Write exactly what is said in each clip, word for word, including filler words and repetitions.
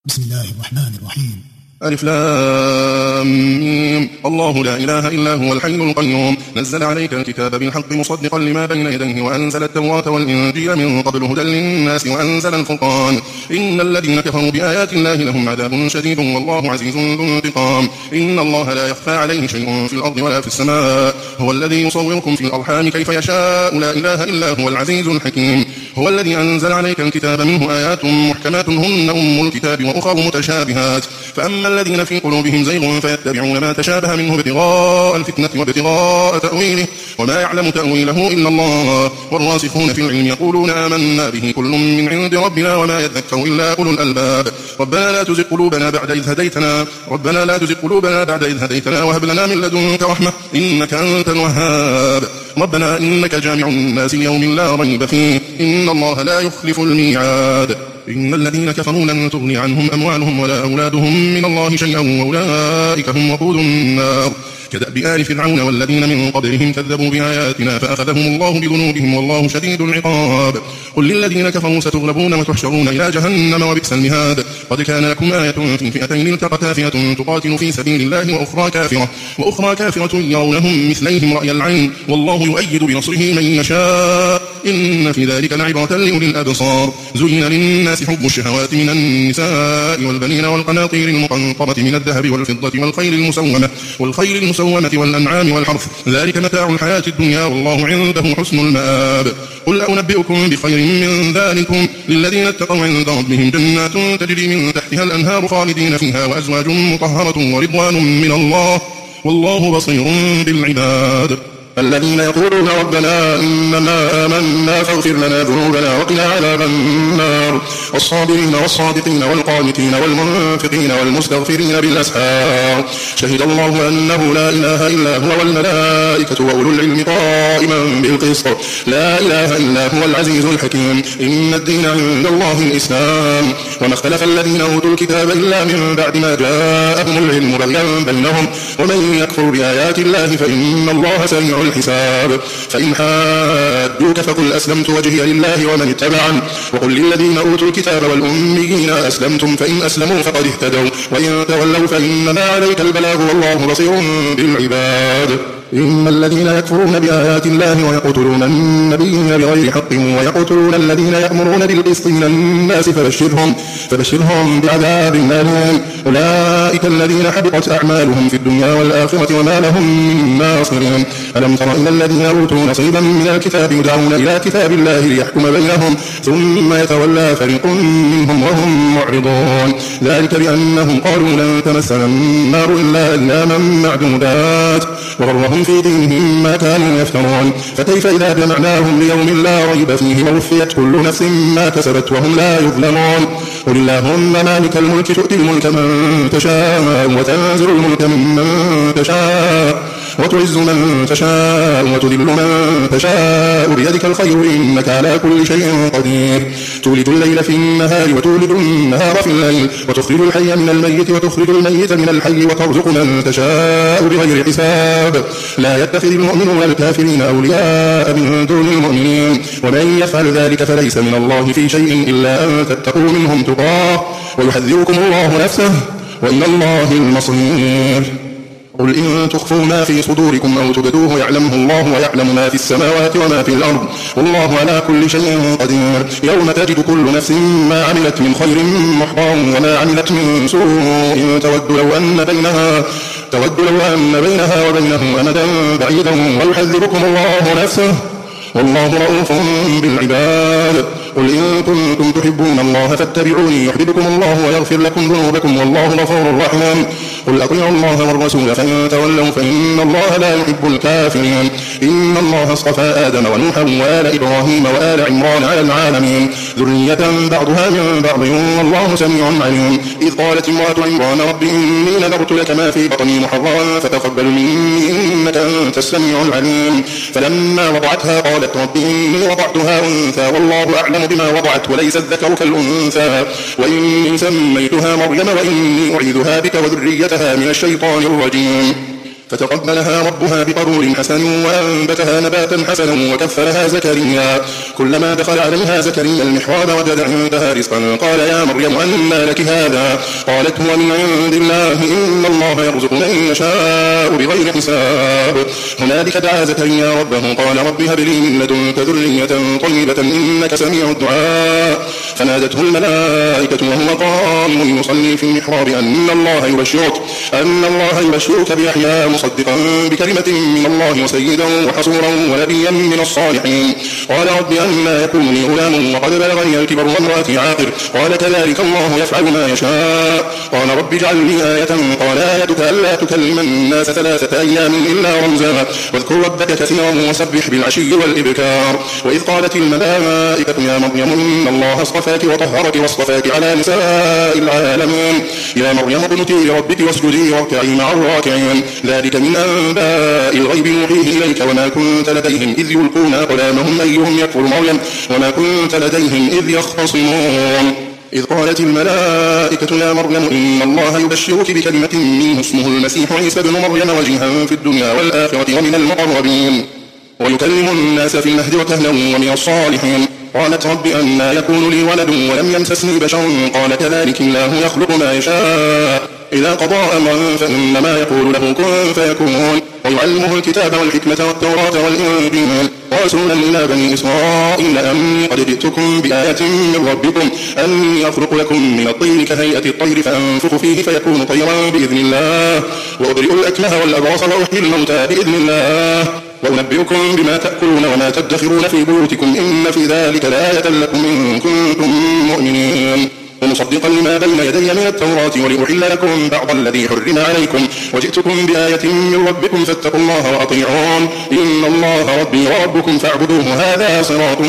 بسم الله الرحمن الرحيم. ألف لام ميم. الله لا إله إلا هو الحي القيوم نزل عليك الكتاب بالحق مصدقا لما بين يديه وأنزل التوراة والإنجيل من قبل هدى للناس وأنزل الفرقان إن الذين كفروا بآيات الله لهم عذاب شديد والله عزيز ذو انتقام إن الله لا يخفى عليه شيء في الأرض ولا في السماء هو الذي يصوركم في الأرحام كيف يشاء لا إله إلا هو العزيز الحكيم هو الذي أنزل عليك الكتاب منه آيات محكمات هن أم الكتاب وأخر متشابهات فأما الذين في قلوبهم زيغ فيتبعون ما تشابه منه ابتغاء الفتنة وابتغاء تأويله وما يعلم تأويله إلا الله والراسخون في العلم يقولون آمنا به كل من عند ربنا وما يذكر إلا أولو الألباب ربنا لا تزغ قلوبنا بعد إذ هديتنا ربنا لا تزغ قلوبنا بعد إذ هديتنا وهب لنا من لدنك رحمة إنك أنت الوهاب ربنا إنك جامع الناس ليوم لا ريب فيه إن الله لا يخلف الميعاد إن الذين كفروا لن تغني عنهم أموالهم ولا أولادهم من الله شيئا وأولئك هم وقود النار كدأب آل فرعون والذين من قبلهم كذبوا بآياتنا فأخذهم الله بذنوبهم والله شديد العقاب قل للذين كفروا ستغلبون وتحشرون إلى جهنم وبئس المهاد قد كان لكم آية في فئتين التقتا فئة تقاتل في سبيل الله وأخرى كافرة وأخرى كافرة يرونهم مثليهم رأي العين والله يؤيد بنصره من يشاء إن في ذلك لعبرة لأولي الأبصار زين للناس حب الشهوات من النساء والبنين والقناطير المقنطرة من الذهب والفضة والخيل المسومة والخيل المسومة والأنعام والحرث ذلك متاع الحياة الدنيا والله عنده حسن المآب قل أنبئكم بخير من ذلكم للذين اتقوا عند ربهم جنات تجري من تحتها الأنهار خالدين فيها وأزواج مطهرة ورضوان من الله والله بصير بالعباد الذين يقولون ربنا إننا آمنا فاغفر لنا ذنوبنا وقنا عذاب النار والصابرين والصادقين والقانتين والمنفقين والمستغفرين بالأسحار شهد الله أنه لا إله إلا هو والملائكة وأولو العلم قائما بالقسط لا إله إلا هو العزيز الحكيم إن الدين عند الله الإسلام وما اختلف الذين أوتوا الكتاب إلا من بعد ما جاءهم العلم بغيا بينهم ومن يكفر بآيات الله فإن الله سريع الحساب فإن حاجوك فقل أسلمت وجهي لله ومن اتبعني وقل للذين أوتوا الكتاب والأميين أسلمتم فإن أسلموا فقد اهتدوا وإن تولوا فإنما عليك البلاغ والله بصير بالعباد إن الذين يكفرون بآيات الله ويقتلون النبيين بغير حق ويقتلون الذين يأمرون بالقسط من الناس فبشرهم, فبشرهم بعذاب أليم أولئك الذين حبطت أعمالهم في الدنيا والآخرة وما لهم من ناصرين ألم تر إلى الذين أوتوا نصيبا من الكتاب يدعون إلى كتاب الله ليحكم بينهم ثم يتولى فريق منهم وهم معرضون ذلك بأنهم قالوا لن تمسنا النار إلا أياما معدودات وغرهم في دينهم ما كانوا يفترون فكيف إذا جمعناهم ليوم لا ريب فيه ووفيت كل نفس ما كسبت وهم لا يظلمون قل اللهم مالك الملك تؤتي الملك من تشاء وتنزل الملك ممن تشاء وتعز من تشاء وتذل من تشاء بيدك الخير إنك على كل شيء قدير تولد الليل في النهار وتولد النهار في الليل وتخرج الحي من الميت وتخرج الميت من الحي وترزق من تشاء بغير حساب لا يتخذ المؤمنون الكافرين أولياء من دون المؤمنين ومن يفعل ذلك فليس من الله في شيء إلا أن تتقوا منهم تقاه ويحذركم الله نفسه وإلى الله المصير قل إن تخفوا ما في صدوركم أو تبدوه يعلمه الله ويعلم ما في السماوات وما في الأرض والله على كل شيء قدير يوم تجد كل نفس ما عملت من خير محضرا وما عملت من سوء تود لو أن بينها تود لو أن بينها وبينه أمدا بعيدا ويحذركم الله نفسه والله رؤوف بالعباد قل إن كنتم تحبون الله فاتبعوني يحببكم الله ويغفر لكم ذنوبكم والله غفور رحيم قل أطيعوا الله والرسول فإن تولوا فإن الله لا يحب الكافرين إن الله اصطفى آدم ونوحا وآل إبراهيم وآل عمران على العالمين ذرية بعضها من بعض والله سميع عليم إذ قالت امرأة عمران رب إني نذرت لك ما في بطني محررا فتقبل مني إنك أنت السميع العليم فلما وضعتها قالت رب إني وضعتها أنثى والله أعلم بما وضعت وليس الذكر كالأنثى وإني سميتها مريم وإني أعيذها بك وذريتها من الشيطان الرجيم فتقبلها ربها بقبول حسن وأنبتها نباتا حسنا وكفلها زكريا. كلما دخل عليها زكريا المحراب وجد عندها رزقا قال يا مريم أنى لك هذا؟ قالت هو من عند الله إن الله يرزق من يشاء بغير حساب. هنالك دعا زكريا ربه قال رب هب لي من لدنك ذرية طيبة إنك سميع الدعاء. فنادته الملائكة وهو قائم يصلي في المحراب أن الله يبشرك أن الله يبشرك بيحيى مصدقا بكلمة من الله وسيدا وحصورا ونبيا من الصالحين. قال رب أنى يكون لي غلام وقد بلغني الكبر وامرأتي عاقر قال كذلك الله يفعل ما يشاء. قال رب اجعل لي آية قال آيتك ألا تكلم الناس ثلاثة أيام إلا رمزا واذكر ربك كثيرا وسبح بالعشي والإبكار. وإذ قالت الملائكة يا مريم إن الله اصطفاك وطهرك واصطفاك على نساء العالمين يا مريم اقنتي لربك واسجدي واركعي مع الراكعين. ذلك من أنباء الغيب نوحيه إليك وما كنت لديهم إذ يلقون أقلامهم أيهم يكفر مريم وما كنت لديهم إذ يختصمون. إذ قالت الملائكة يا مريم إن الله يبشرك بكلمة منه اسمه المسيح عيسى بن مريم وجيها في الدنيا والآخرة ومن المقربين ويكلم الناس في المهد وكهلا ومن الصالحين. قالت رب أنى يكون لي ولد ولم يمسسني بشر قال كذلك الله يخلق ما يشاء إذا قضى أمرا فإنما يقول له كن فيكون. ويعلمه الكتاب والحكمة والتوراة والإنجيل ورسولا إلى بني إسرائيل أني قد جئتكم بآية من ربكم أني أخلق لكم من الطين كهيئة الطير فأنفخ فيه فيكون طيرا بإذن الله وأبرئ الأكمه والأبرص وأحيي الموتى بإذن الله وأنبئكم بما تأكلون وما تدخرون في بيوتكم إن في ذلك لآية لكم إن كنتم مؤمنين. ومصدقا لما بين يدي من التوراة ولأحل لكم بعض الذي حرم عليكم وجئتكم بآية من ربكم فاتقوا الله وأطيعون إن الله ربي وربكم فاعبدوه هذا صراط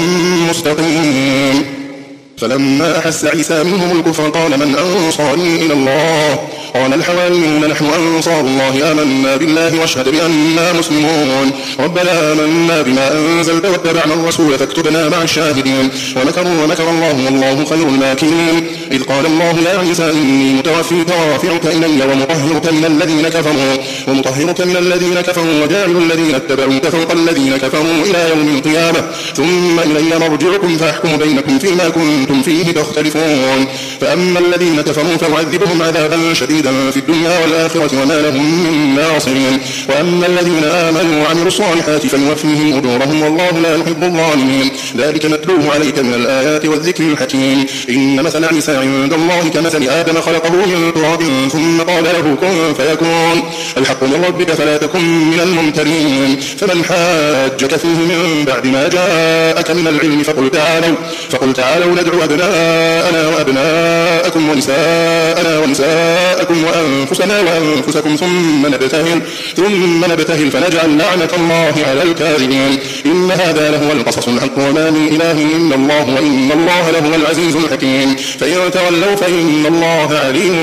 مستقيم. فلما أحس عيسى منهم الكفر قال من أنصاري إلى الله؟ قال الحواريون نحن أنصار الله آمنا بالله واشهد بأننا مسلمون. ربنا آمنا بما أنزلت واتبعنا الرسول فاكتبنا مع الشاهدين. ومكروا ومكر الله والله خير الماكرين. إذ قال الله يا عيسى إني متوفيك ورافعك إلي ومطهرك من الذين كفروا ومطهرك من الذين كفروا وجاعل الذين اتبعوك فوق الذين كفروا إلى يوم القيامة ثم إلي مرجعكم فأحكم بينكم فيما كنتم فيه تختلفون. فأما الذين كفروا فأعذبهم عذابا شديدا في الدنيا والآخرة وما لهم من ناصرين. وأما الذين آمنوا وعملوا الصالحات فيوفيهم أجورهم والله لا يحب الظالمين. ذلك نتلوه عليك من الآيات والذكر الحكيم. إن مثل عيسى عند الله كمثل آدم خلقه من تراب ثم قال له كن فيكون. الحق من ربك فلا تكن من الممترين. فمن حاجك فيه من بعد ما جاءك من العلم فقل تعالوا فقل تعالوا ندعو أبناءنا وأبناءكم ونساءنا ونساءكم وأنفسنا وأنفسكم ثم نبتهل ثم نبتهل فنجعل لعنة الله على الكاذبين. إن هذا لهو القصص الحق وما من إله إلا الله وإن الله لهو العزيز الحكيم. فإن تولوا فإن الله عليم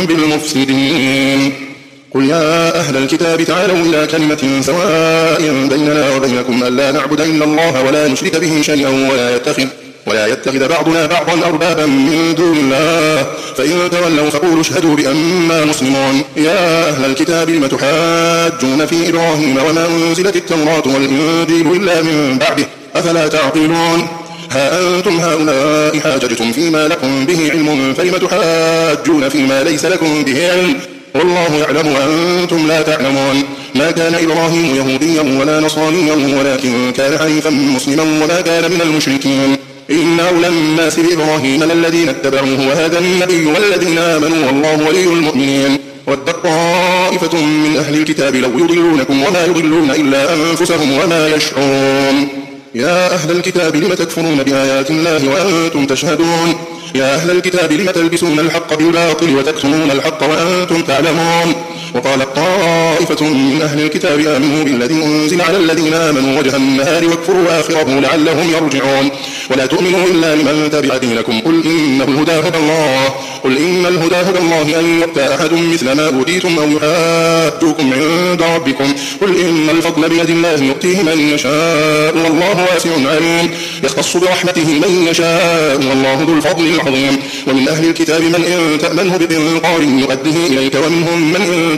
بالمفسدين. قل يا أهل الكتاب تعالوا إلى كلمة سواء بيننا وبينكم ألا نعبد إلا الله ولا نشرك به شيئا ولا يتخذ ولا يتخذ بعضنا بعضا أربابا من دون الله فإن تولوا فقولوا اشهدوا بأننا مسلمون. يا أهل الكتاب لم تحاجون في إبراهيم وما أنزلت التوراة والإنجيل إلا من بعده أفلا تعقلون. ها أنتم هؤلاء حاججتم فيما لكم به علم فلم تحاجون فيما ليس لكم به علم والله يعلم وأنتم لا تعلمون. ما كان إبراهيم يهوديا ولا نصرانيا ولكن كان حنيفا مسلما وما كان من المشركين. إن أولى الناس بإبراهيم للذين اتبعوه وهذا النبي والذين آمنوا والله ولي المؤمنين. ودت طائفة من أهل الكتاب لو يضلونكم وما يضلون إلا أنفسهم وما يشعرون. يا أهل الكتاب لم تكفرون بآيات الله وأنتم تشهدون. يا أهل الكتاب لم تلبسون الحق بالباطل وتكتمون الحق وأنتم تعلمون. وقالت طائفة من أهل الكتاب آمنوا بالذي أنزل على الذين آمنوا وجه النهار واكفروا آخره لعلهم يرجعون. ولا تؤمنوا إلا لمن تبع دينكم قل إن الهدى هدى الله قل إن الهدى هدى الله أن يؤتى أحد مثل ما أوتيتم أو يحاجوكم عند ربكم قل إن الفضل بيد الله يؤتيه من يشاء والله واسع عليم. يختص برحمته من يشاء والله ذو الفضل العظيم. ومن أهل الكتاب من إن تأمنه بقنطار يؤديه إليك ومنهم من إن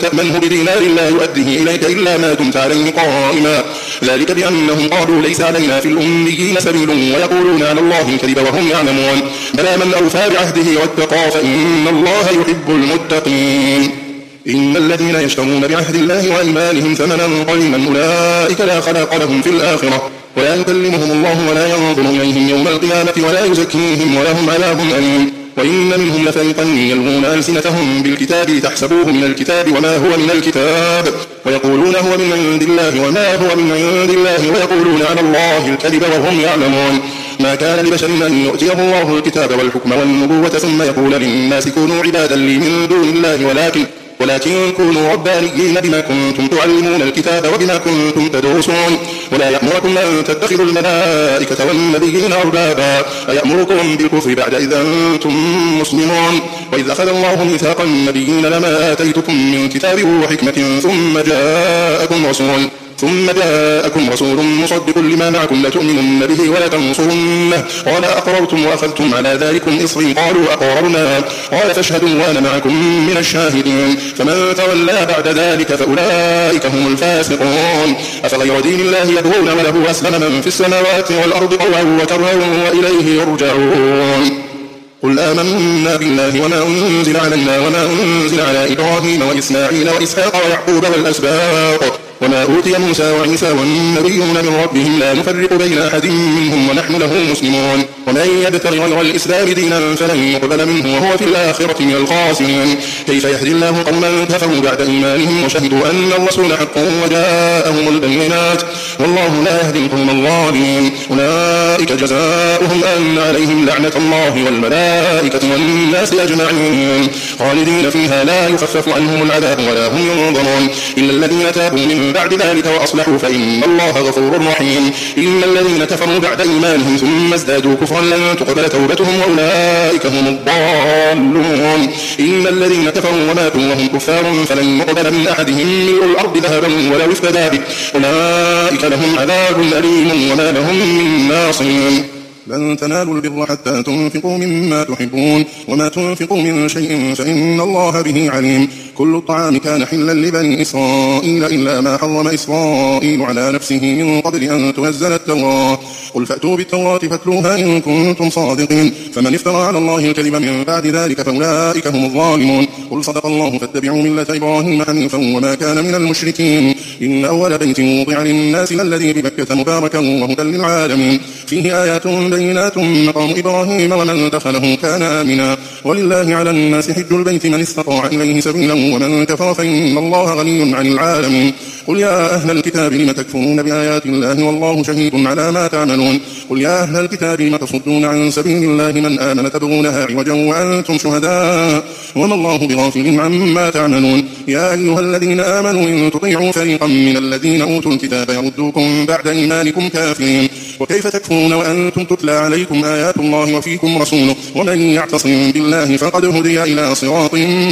تأمنه بدينار لا يؤديه إليك إلا ما دمت عليه قائما ذلك بأنهم قالوا ليس علينا في الأميين سبيل ويقولون على الله الكذب وهم يعلمون بلى من أوفى بعهده واتقى فإن الله يحب المتقين إن الذين يشترون بعهد الله وأيمانهم ثمنا قليلا أولئك لا خلاق لهم في الآخرة ولا يكلمهم الله ولا ينظر إليهم يوم القيامة ولا يزكيهم ولهم عذاب أليم وإن منهم لفريقا يلغون ألسنتهم بالكتاب لتحسبوه من الكتاب وما هو من الكتاب ويقولون هو من عند الله وما هو من عند الله ويقولون على الله الكذب وهم يعلمون ما كان لبشر أن يؤتيه الله الكتاب والحكم والنبوة ثم يقول للناس كونوا عبادا لي من دون الله ولكن ولكن كونوا ربانيين بما كنتم تعلمون الكتاب وبما كنتم تدرسون ولا يأمركم أن تتخذوا الملائكة والنبيين أربابا أيأمركم بالكفر بعد إذا أنتم مسلمون وإذ أخذ الله ميثاق النبيين لما آتيتكم من كتاب وحكمة ثم جاءكم رسول ثم جاءكم رسول مصدق لما معكم لتؤمنن به ولتنصرنه قال أقررتم وأخذتم على ذلكم إصري قالوا أقررنا قال فاشهدوا وأنا معكم من الشاهدين فمن تولى بعد ذلك فأولئك هم الفاسقون أفغير دين الله يبغون وله أسلم من في السماوات والأرض طوعا وكرها وإليه يرجعون قل آمنا بالله وما أنزل علينا وما أنزل على إبراهيم وإسماعيل وإسحاق ويعقوب والأسباط وما أوتي موسى وعيسى والنبيون من ربهم لا نفرق بين أحد منهم ونحن له مسلمون ومن يبتغ غير الإسلام دينا فلن يقبل منه وهو في الآخرة من الخاسرين كيف يهدي الله قوما كفروا بعد إيمانهم وشهدوا أن الرسول حق وجاءهم البينات والله لا يهدي القوم الظالمين أولئك جزاؤهم أن عليهم لعنة الله والملائكة والناس أجمعين خالدين فيها لا يخفف عنهم العذاب ولا هم ينظرون إلا الذين تابوا من بعد ذلك وأصلحوا فإن الله غفور رحيم إن الذين كفروا بعد إيمانهم ثم ازدادوا كفرا لن تقبل توبتهم وأولئك هم الضالون إن الذين كفروا وماتوا وهم كفار فلن يقبل من أحدهم ملء الأرض ذهبا ولو افتدى به أولئك لهم عذاب أليم وما لهم من ناصرين لن تنالوا البر حتى تنفقوا مما تحبون وما تنفقوا من شيء فإن الله به عليم كل الطعام كان حلا لبني إسرائيل إلا ما حرم إسرائيل على نفسه من قبل أن تنزل التوراة قل فأتوا بالتوراة فاتلوها إن كنتم صادقين فمن افترى على الله الكذب من بعد ذلك فأولئك هم الظالمون قل صدق الله فاتبعوا ملة إبراهيم حنيفا وما كان من المشركين إن أول بيت وضع للناس الذي ببكة مباركا وهدى للعالمين فيه آيات بينات مقام إبراهيم ومن دخله كان آمنا ولله على الناس حج البيت من استطاع إليه سبيلا ومن كفر فإن الله غني عن العالمين قل يا أهل الكتاب لم تكفرون بآيات الله والله شهيد على ما تعملون قل يا أهل الكتاب لم تصدون عن سبيل الله من آمن تبغونها عوجا وأنتم شهداء وما الله بغافل عما تعملون يا أيها الذين آمنوا إن تطيعوا فريقا من الذين أوتوا الكتاب يردوكم بعد إيمانكم كافرين وكيف تكفرون وأنتم تتلى عليكم آيات الله وفيكم رسوله ومن يعتصم بالله فقد هدي إلى صراط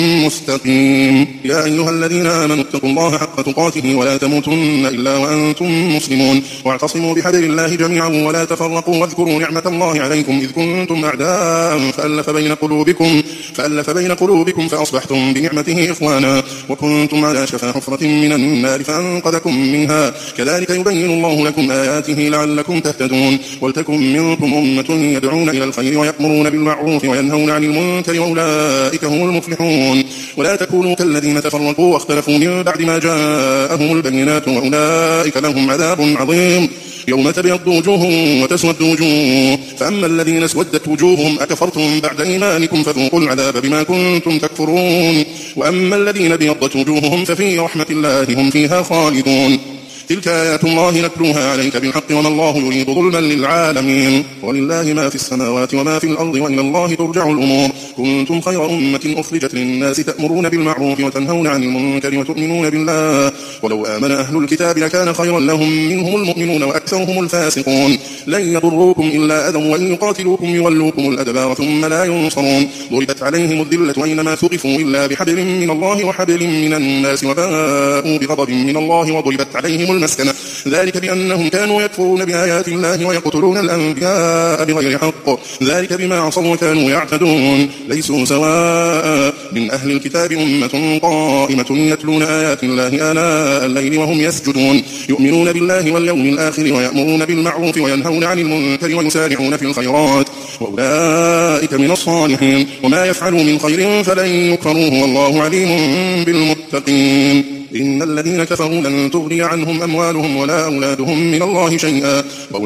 مستقيم يا أيها الذين آمنوا اتقوا الله حق تقاته ولا تموتن إلا وأنتم مسلمون واعتصموا بحبل الله جميعا ولا تفرقوا واذكروا نعمة الله عليكم إذ كنتم أعداء فألف بين قلوبكم فألف بين قلوبكم فأصبحتم بنعمته إخوانا وكنتم على شفا حفرة من النار فأنقذكم منها كذلك يبين الله لكم آياته لعلكم تهتدون ولتكن منكم أمة يدعون إلى الخير ويأمرون بالمعروف وينهون عن المنكر وأولئك هم المفلحون ولا تكونوا كالذين تفرقوا واختلفوا من بعد ما جاءهم البينات وأولئك لهم عذاب عظيم يوم تبيض وجوه وتسود وجوه فأما الذين اسودت وجوههم أكفرتم بعد إيمانكم فذوقوا العذاب بما كنتم تكفرون وأما الذين ابيضت وجوههم ففي رحمة الله هم فيها خالدون تلك آيات الله نتلوها عليك بالحق وما الله يريد ظلما للعالمين ولله ما في السماوات وما في الأرض وإلى الله ترجع الأمور كنتم خير أمة أخرجت للناس تأمرون بالمعروف وتنهون عن المنكر وتؤمنون بالله ولو آمن أهل الكتاب لكان خيرا لهم منهم المؤمنون وأكثرهم الفاسقون لن يضروكم إلا أذى وإن يقاتلوكم يولوكم الأدبار ثم لا ينصرون ضربت عليهم الذلة أينما ثقفوا إلا بحبل من الله وحبل من الناس وباءوا بغضب من الله وضربت عليهم المسكنة ذلك بأنهم كانوا يكفرون بآيات الله ويقتلون الأنبياء بغير حق ذلك بما عصوا وكانوا يعتدون ليسوا سواء من أهل الكتاب أمة قائمة يتلون آيات الله آناء الليل وهم يسجدون يؤمنون بالله واليوم الآخر ويأمرون بالمعروف وينهون عن المنكر ويسارعون في الخيرات وأولئك من الصالحين وما يفعلوا من خير فلن يكفروه والله عليم بالمتقين إن الذين كفروا لن تغني عنهم أموالهم ولا أولادهم من الله شيئا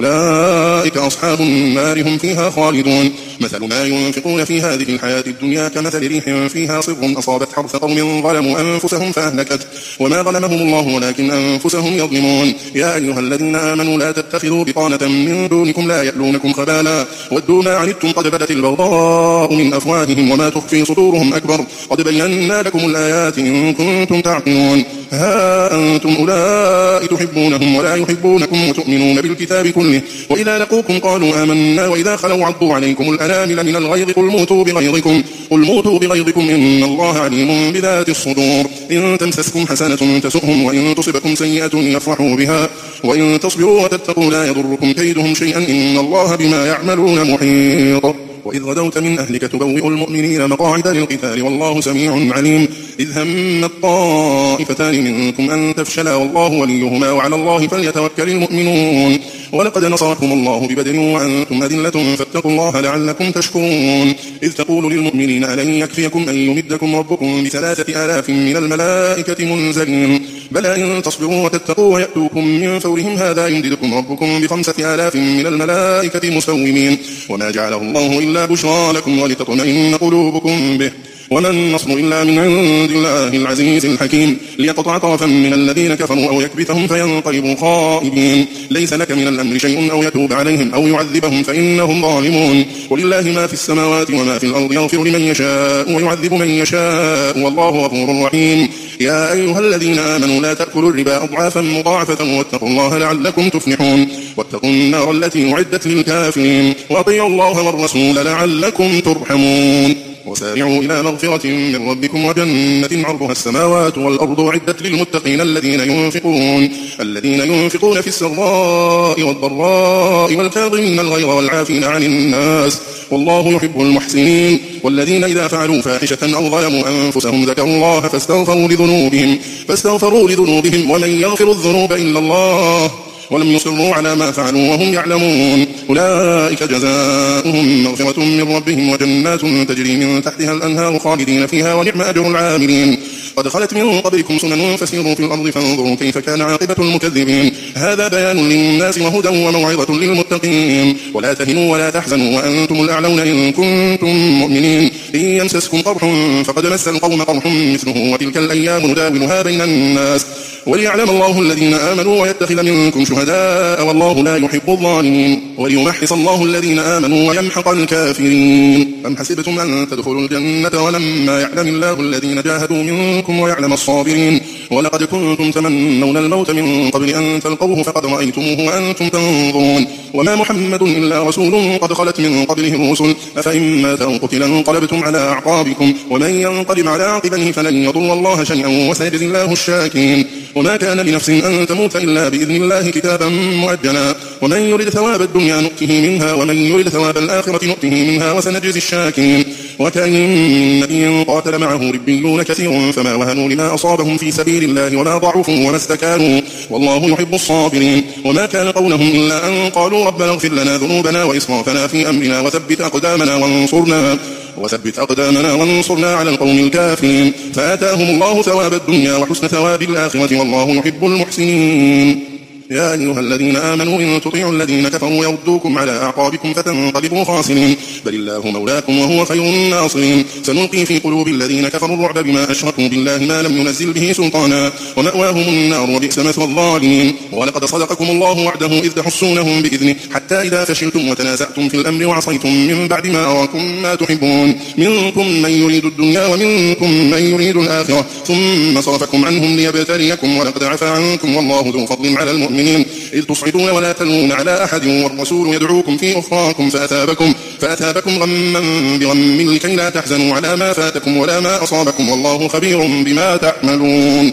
وأولئك أصحاب النار هم فيها خالدون مثل ما ينفقون في هذه الحياة الدنيا كمثل ريح فيها صر أصابت حرث قوم ظلموا أنفسهم فأهلكت وما ظلمهم الله ولكن أنفسهم يظلمون يا أيها الذين آمنوا لا تتخذوا بطانة من دونكم لا يألونكم خبالا ودوا ما عنتم قد بدت البغضاء من أفواههم وما تخفي صدورهم أكبر قد بينا لكم الآيات إن كنتم تعقلون ها أنتم أولئك تحبونهم ولا يحبونكم وتؤمنون بالكتاب كله وإذا لقوكم قالوا آمنا وإذا خلوا عضوا عليكم الأنامل من الغيظ قل موتوا بغيظكم قل موتوا بغيظكم إن الله عليم بذات الصدور إن تمسسكم حسنة تسؤهم وإن تصبكم سيئة يفرحوا بها وإن تصبروا وتتقوا لا يضركم كيدهم شيئا إن الله بما يعملون محيط وإذ غدوت من أهلك تبوئ المؤمنين مقاعد للقتال والله سميع عليم إذ هم الطائفتان منكم أن تفشلا والله وليهما وعلى الله فليتوكل المؤمنون ولقد نصركم الله ببدر وأنتم أذلة فاتقوا الله لعلكم تشكرون إذ تقول للمؤمنين ألن يكفيكم أن يمدكم ربكم بثلاثة آلاف من الملائكة منزلين بلى إن تصبروا وتتقوا ويأتوكم من فورهم هذا يمددكم ربكم بخمسة آلاف من الملائكة مسومين وما جعله الله إلا بشرى لكم ولتطمئن قلوبكم به وما النصر إلا من عند الله العزيز الحكيم ليقطع طرفا من الذين كفروا أو يكبتهم فينقلبوا خائبين ليس لك من الأمر شيء أو يتوب عليهم أو يعذبهم فإنهم ظالمون ولله ما في السماوات وما في الأرض يغفر لمن يشاء ويعذب من يشاء والله غفور رحيم يا أيها الذين آمنوا لا تأكلوا الربا أضعافا مضاعفة واتقوا الله لعلكم تفلحون واتقوا النار التي أعدت للكافرين وأطيعوا الله والرسول لعلكم ترحمون وسارعوا إلى مغفرة من ربكم وجنة عرضها السماوات والأرض أعدت للمتقين الذين ينفقون الذين ينفقون في السراء والضراء والكاظمين الغيظ والعافين عن الناس والله يحب المحسنين والذين إذا فعلوا فاحشة أو ظلموا أنفسهم ذكروا الله فاستغفروا لذنوبهم فاستغفروا لذنوبهم ومن يغفر الذنوب إلا الله ولم يصروا على ما فعلوا وهم يعلمون أولئك جزاؤهم مغفرة من ربهم وجنات تجري من تحتها الأنهار خالدين فيها ونعم أجر العاملين قد خلت من قبلكم سنن فسيروا في الأرض فانظروا كيف كان عاقبة المكذبين هذا بيان للناس وهدى وموعظة للمتقين ولا تهنوا ولا تحزنوا وأنتم الأعلون إن كنتم مؤمنين إن يمسسكم قرح فقد مس القوم قرح مثله وتلك الأيام نداولها بين الناس وليعلم الله الذين آمنوا ويتخذ منكم شهداء والله لا يحب الظالمين وليمحص الله الذين آمنوا ويمحق الكافرين أم حسبتم أن تدخلوا الجنة ولما يعلم الله الذين جاهدوا منكم ويعلم الصابرين ولقد كنتم تمنون الموت من قبل أن تلقوه فقد رأيتموه وأنتم تنظرون وما محمد إلا رسول قد خلت من قبله الرسل أفإن مات أو قتل انقلبتم على أعقابكم ومن ينقلب على عقبه فلن يضر الله شيئا وسيجزي الله الشاكرين وما كان لنفس أن تموت إلا بإذن الله كتابا مؤجلا ومن يرد ثواب الدنيا نؤته منها ومن يرد ثواب الآخرة نؤته منها وسنجزي الشاكرين وكأين من نبي قاتل معه ربيون كثير فما وهنوا لما أصابهم في سبيل الله ولا ضعفوا وما استكانوا والله يحب الصابرين وما كان قولهم إلا أن قالوا ربنا اغفر لنا ذنوبنا وإسرافنا في أمرنا وثبت أقدامنا وانصرنا وثبت أقدامنا وانصرنا على القوم الكافرين فآتاهم الله ثواب الدنيا وحسن ثواب الآخرة والله يحب المحسنين يا أيها الذين آمنوا إن تطيعوا الذين كفروا يردوكم على أعقابكم فتنقلبوا خاسرين بل الله مولاكم وهو خير الناصرين سنلقي في قلوب الذين كفروا الرعب بما أشركوا بالله ما لم ينزل به سلطانا ومأواهم النار وبئس مثوى الظالمين ولقد صدقكم الله وعده إذ تحسونهم بإذنه حتى إذا فشلتم وتنازعتم في الأمر وعصيتم من بعد ما أراكم ما تحبون منكم من يريد الدنيا ومنكم من يريد الآخرة ثم صرفكم عنهم ليبتليكم ولقد عفا عنكم والله ذو فضل على المؤمنين إذ تصعدون ولا تلون على أحد والرسول يدعوكم في أخراكم فأثابكم, فأثابكم غما بغم لكي لا تحزنوا على ما فاتكم ولا ما أصابكم والله خبير بما تعملون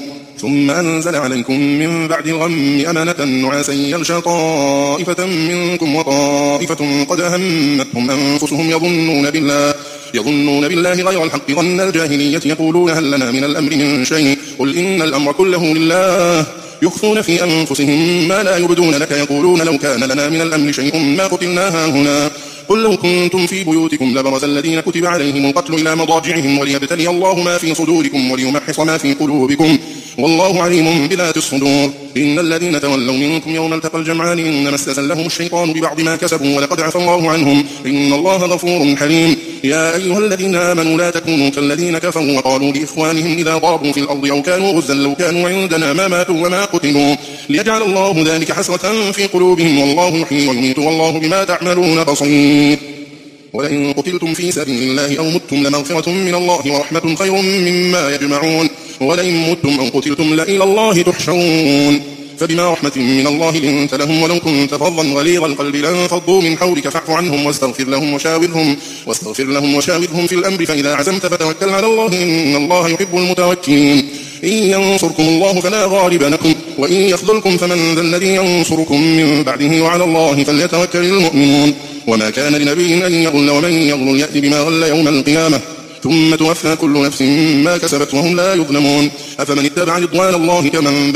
ثم أنزل عليكم من بعد الغم أمانة نعاسا يغشى طائفة منكم وطائفة قد أهمتهم أنفسهم يظنون بالله يظنون بالله غير الحق ظن الجاهلية يقولون هل لنا من الأمر من شيء قل إن الأمر كله لله يخفون في أنفسهم ما لا يبدون لك يقولون لو كان لنا من الأمر شيء ما قتلنا هنا قل لو كنتم في بيوتكم لبرز الذين كتب عليهم القتل إلى مضاجعهم وليبتلي الله ما في صدوركم وليمحص ما في قلوبكم والله عليم بذات الصدور إن الذين تولوا منكم يوم التقى الجمعان إنما استزلهم الشيطان ببعض ما كسبوا ولقد عفى الله عنهم إن الله غفور حليم يا أيها الذين آمنوا لا تكونوا كالذين كفروا وقالوا لإخوانهم إذا ضربوا في الأرض أو كانوا غزا لو كانوا عندنا ما ماتوا وما قتلوا ليجعل الله ذلك حسرة في قلوبهم والله يحيي ويميت والله بما تعملون بصير ولئن قتلتم في سبيل الله أو متم لمغفرة من الله ورحمة خير مما يجمعون ولئن متم أو قتلتم لإلى الله تحشرون فبما رحمة من الله لنت لهم ولو كنت فظا غليظ القلب لانفضوا من حولك فاعف عنهم واستغفر لهم وشاورهم واستغفر لهم وشاورهم في الأمر فإذا عزمت فتوكل على الله إن الله يحب المتوكلين إن ينصركم الله فلا غالب لكم وإن يخذلكم فمن ذا الذي ينصركم من بعده وعلى الله فليتوكل المؤمنون وما كان لنبي أن يغل ومن يغل يأتي بما غل يوم القيامة ثم توفى كل نفس ما كسبت وهم لا يظلمون أفمن اتبع رضوان الله كمن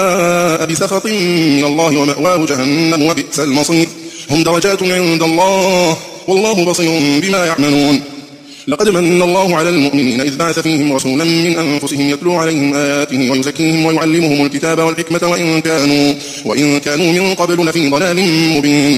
باء بسخط من الله ومأواه جهنم وبئس المصير هم درجات عند الله والله بصير بما يعملون لقد من الله على المؤمنين إذ بعث فيهم رسولا من أنفسهم يتلو عليهم آياته ويزكيهم ويعلمهم الكتاب والحكمة وإن كانوا, وإن كانوا من قبل لفي ضلال مبين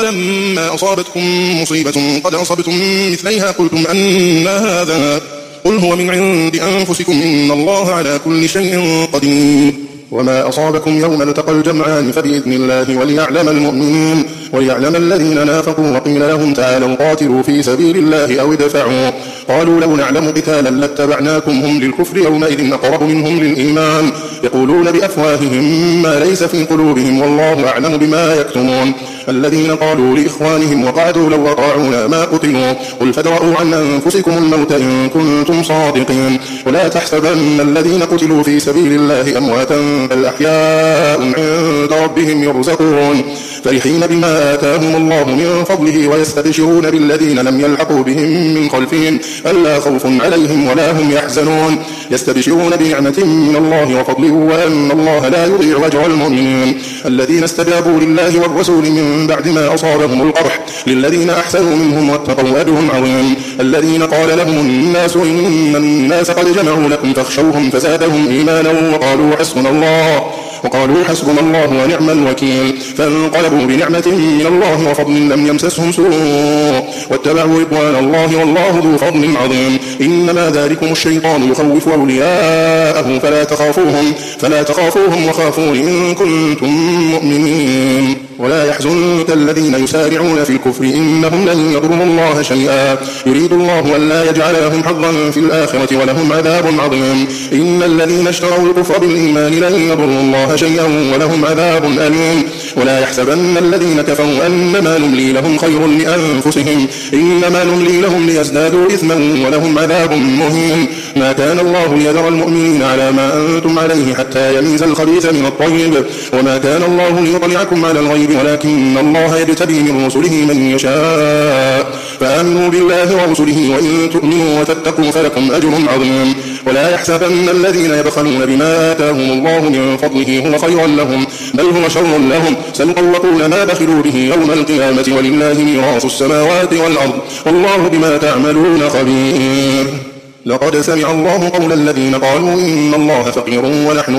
أولما أصابتكم مصيبة قد أصبتم مثليها قلتم أن هذا قل هو من عند أنفسكم إن الله على كل شيء قدير وما أصابكم يوم التقى الجمعان فبإذن الله وليعلم المؤمنين وليعلم الذين نافقوا وقيل لهم تعالوا قاتلوا في سبيل الله أو ادفعوا قالوا لو نعلم قتالا لاتبعناكم هم للكفر يومئذ أقرب منهم للإيمان يقولون بأفواههم ما ليس في قلوبهم والله أعلم بما يكتمون الذين قالوا لإخوانهم وقعدوا لو أطاعونا ما قتلوا قل فادرءوا عن أنفسكم الموت إن كنتم صادقين ولا تحسبن الذين قتلوا في سبيل الله أمواتا بل أحياء عند ربهم يرزقون فرحين بما آتاهم الله من فضله ويستبشرون بالذين لم يلحقوا بهم من خلفهم ألا خوف عليهم ولا هم يحزنون يستبشرون بنعمة من الله وفضله وأن الله لا يضيع أجر المؤمنين الذين استجابوا لله والرسول من بعد ما أصابهم القرح للذين أحسنوا منهم واتقوا أجر عظيم الذين قال لهم الناس إن الناس قد جمعوا لكم فاخشوهم فزادهم إيمانا وقالوا حسبنا الله وقالوا حسبنا الله ونعم الوكيل فانقلبوا بنعمة من الله وفضل لم يمسسهم سوء واتبعوا رضوان الله والله ذو فضل عظيم إنما ذلكم الشيطان يخوف أولياءه فلا تخافوهم فلا تخافوهم وخافون إن كنتم مؤمنين ولا يحزنك الذين يسارعون في الكفر إنهم لن يضروا الله شيئا يريد الله أن لا يجعل لهم حظا في الآخرة ولهم عذاب عظيم إن الذين اشتروا الكفر بالإيمان لن يضروا الله شيئا ولهم عذاب أليم ولا يحسبن الذين كفروا أنما نملي لهم خير لأنفسهم إنما نملي لهم ليزدادوا إثما ولهم عذاب مهين ما كان الله ليذر المؤمنين على ما أنتم عليه حتى يميز الخبيث من الطيب وما كان الله ليطلعكم على الغيب ولكن الله يجتبي من رسله من يشاء فآمنوا بالله ورسله وإن تؤمنوا وتتقوا فلكم أجر عظيم ولا يحسبن الذين يبخلون بما آتاهم الله من فضله هو خيرا لهم بل هو شر لهم سيطوقون ما بخلوا به يوم القيامة ولله ميراث السماوات والأرض والله بما تعملون خبير لقد سمع الله قول الذين قالوا إن الله فقير ونحن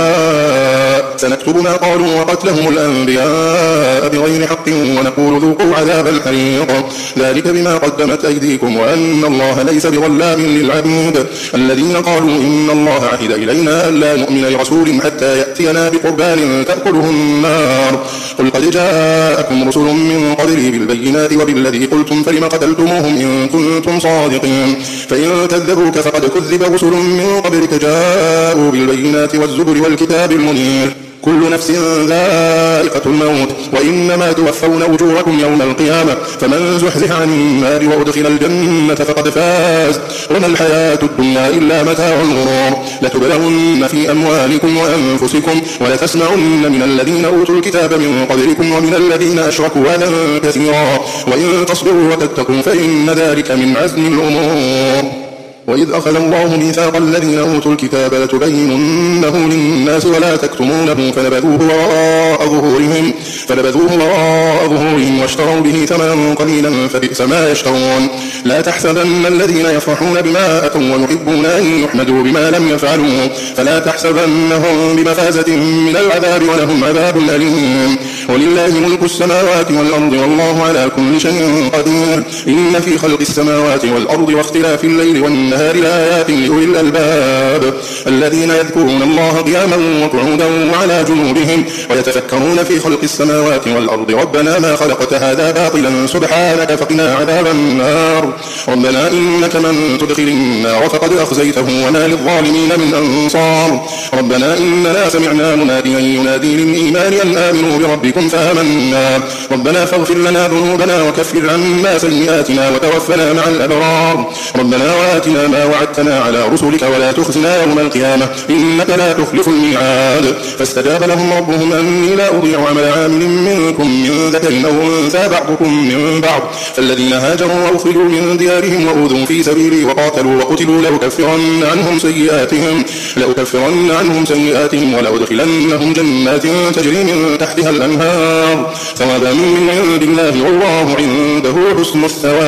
أغنياء سنكتب ما قالوا وقتلهم الأنبياء بغير حق ونقول ذوقوا عذاب الحريق ذلك بما قدمت أيديكم وأن الله ليس بظلام للعبيد الذين قالوا إن الله عهد إلينا ألا نؤمن لرسول حتى يأتينا بقربان تأكله النار قل قد جاءكم رسل من قبلي بالبينات وبالذي قلتم فلم قتلتموهم إن كنتم صادقين فإن كذبوك فقد كذب رسل من قبلك جاءوا بالبينات والزبر والكتاب المنير كل نفس ذائقة الموت وإنما توفون أجوركم يوم القيامة فمن زحزح عن النار وأدخل الجنة فقد فاز وما الحياة الدنيا إلا متاع الغرور لتبلغن في أموالكم وأنفسكم ولتسمعن من الذين أوتوا الكتاب من قبلكم ومن الذين أشركوا أذى كثيرا وإن تصبروا وتتقوا فإن ذلك من عزم الأمور وإذ أخذ الله ميثاق الذين أوتوا الكتاب لتبيننه للناس ولا تكتمونه فنبذوه وراء ظهورهم فنبذوه وراء ظهورهم واشتروا به ثمنا قليلا فبئس ما يشترون لا تحسبن الذين يفرحون بما أتوا ويحبون أن يحمدوا بما لم يفعلوا فلا تحسبنهم بمفازة من العذاب ولهم عذاب أليم ولله ملك السماوات والأرض والله على كل شيء قدير إن في خلق السماوات والأرض واختلاف الليل والنهار لآيات لأولي الألباب الذين يذكرون الله قياما وقعودا وعلى جنوبهم ويتفكرون في خلق السماوات والأرض ربنا ما خلقت هذا باطلا سبحانك فقنا عذاب النار ربنا إنك من تدخل النار فقد أخزيته وما للظالمين من أنصار ربنا إننا سمعنا مناديا ينادي للإيمان أن آمنوا بربكم فآمنا ربنا فاغفر لنا ذنوبنا وكفر عنا سيئاتنا وتوفنا مع الأبرار ربنا وآتنا ما وعدتنا على رسلك ولا تخزنا يوم القيامة إنك لا تخلف الميعاد فاستجاب لهم ربهم أني لا أضيع عمل عامل منكم من ذكر أو أنثى بعضكم من بعض فالذين هاجروا وأخرجوا من ديارهم وأوذوا في سبيلي وقاتلوا وقتلوا لأكفرن عنهم سيئاتهم لأكفرن عنهم سيئاتهم ولأدخلنهم جنات تجري من تحتها الأنهار ثوابا من عند الله والله عنده حسن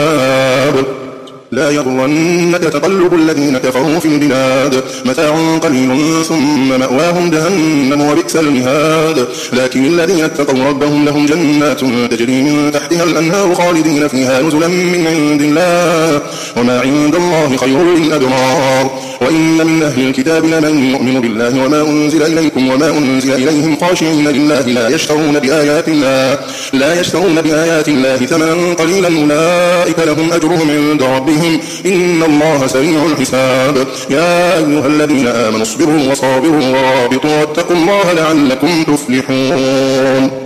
الثواب لا يغرنك تقلب الذين كفروا في البلاد متاع قليل ثم مأواهم جهنم وبئس المهاد لكن الذين اتقوا ربهم لهم جنات تجري من تحتها الأنهار خالدين فيها نزلا من عند الله وما عند الله خير للأبرار وإن من أهل الكتاب لمن يؤمن بالله وما أنزل إليكم وما أنزل إليهم خاشعين لله لا يشترون بآيات الله لا يشترون بآيات الله ثمنا قليلا أولئك لهم أجرهم عند ربهم إن الله سريع الحساب يا أيها الذين آمنوا اصبروا وصابروا ورابطوا واتقوا الله لعلكم تفلحون